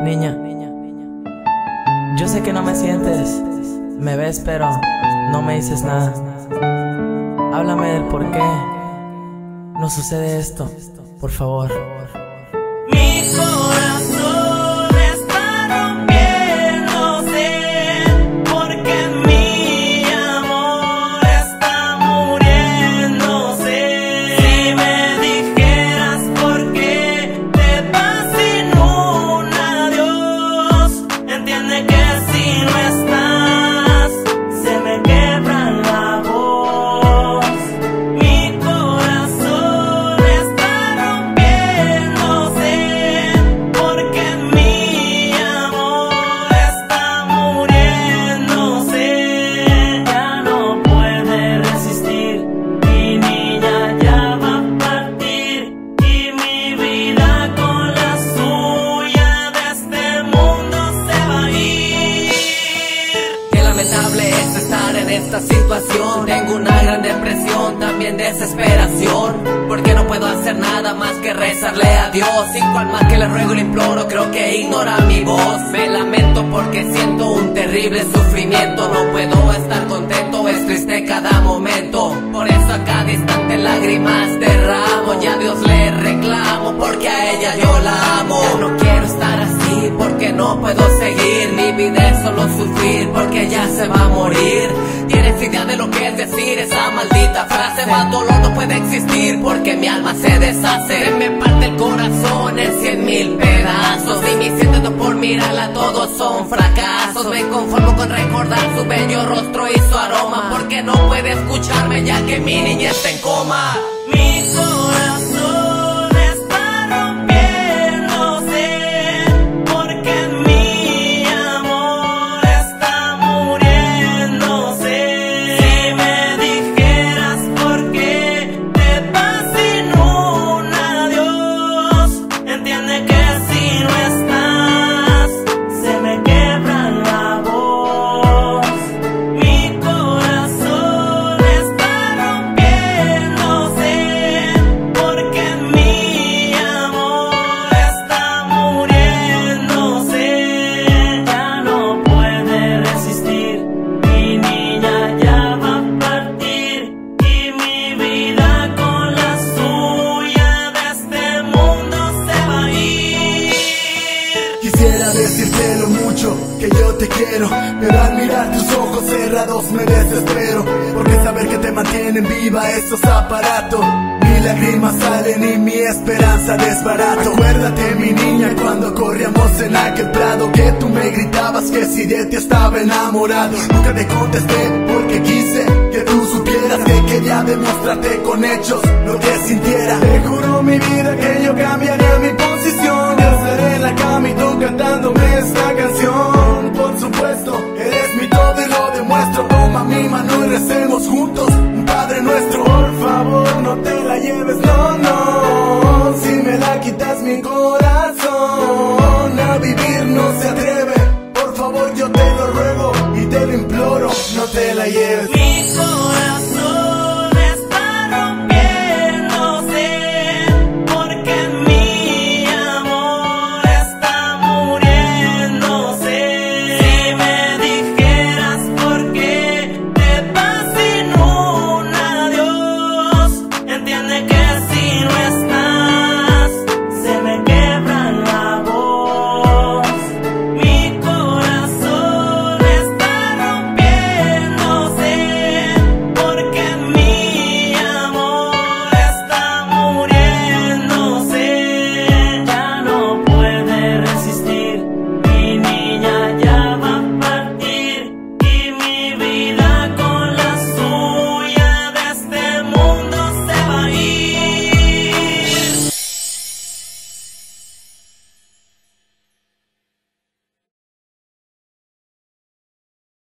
Niña, yo sé que no me sientes, me ves pero no me dices nada. Háblame del por qué no sucede esto, por favor. Mi corazón está rompiéndose porque mi amor está muriéndose. Si me dijeras por qué te vas sin un adiós, entiende que si no estás se me quebra la voz. Mi corazón está rompiéndose porque mi amor está muriéndose. Ya no puede resistir, mi niña ya va a partir y mi vida con la suya de este mundo se va a ir. Qué lamentable es estar en esta situación. Tengo una gran depresión, también desesperación, porque no puedo hacer nada más que rezarle a Dios. Y cual más que le ruego y le imploro, creo que ignora mi voz. Me lamento porque siento un terrible sufrimiento. No puedo estar contento, es triste cada momento. Por eso a cada instante lágrimas derramo. Ya a Dios le reclamo porque a ella yo la amo. Ya no quiero estar así porque no puedo seguir. Mi vida es solo sufrir porque ella se va a morir. ¿Tienes idea de lo que es decir esa maldita frase? Más dolor no puede existir porque mi alma se deshace. Se me parte el corazón en 100,000 pedazos y mis intentos por mirarla todos son fracasos. Me conformo con recordar su bello rostro y su aroma, porque no puede escucharme ya que mi niña está en coma. Mi corazón está rompiéndose porque mi amor está muriéndose. Si me dijeras por qué te vas sin un adiós, entiende que si no estás se me quebra la voz. Mi corazón está rompiéndose porque mi amor está muriéndose. Ya no puede resistir, mi niña ya va a partir y mi vida con la suya de este mundo se va a ir. Quisiera decirte lo mucho que yo te quiero, pero al mirar tus ojos cerrados me desespero, porque saber que te mantienen viva esos aparatos. Mi lágrimas salen y mi esperanza desbarato. Acuérdate, mi niña, cuando corríamos en aquel prado, que tú me gritabas que si de ti estaba enamorado. Nunca te contesté porque quise que tú supieras que quería demostrarte con hechos lo que sintiera. Te juro, mi vida, que yo cambiaría mi posición. Yo estaré en la cama y tú cantándome esta canción. Por supuesto, eres mi todo y lo demuestro. Toma mi mano y recemos juntos un Padre Nuestro. Por favor, no te la lleves, no, no. Si me la quitas mi corazón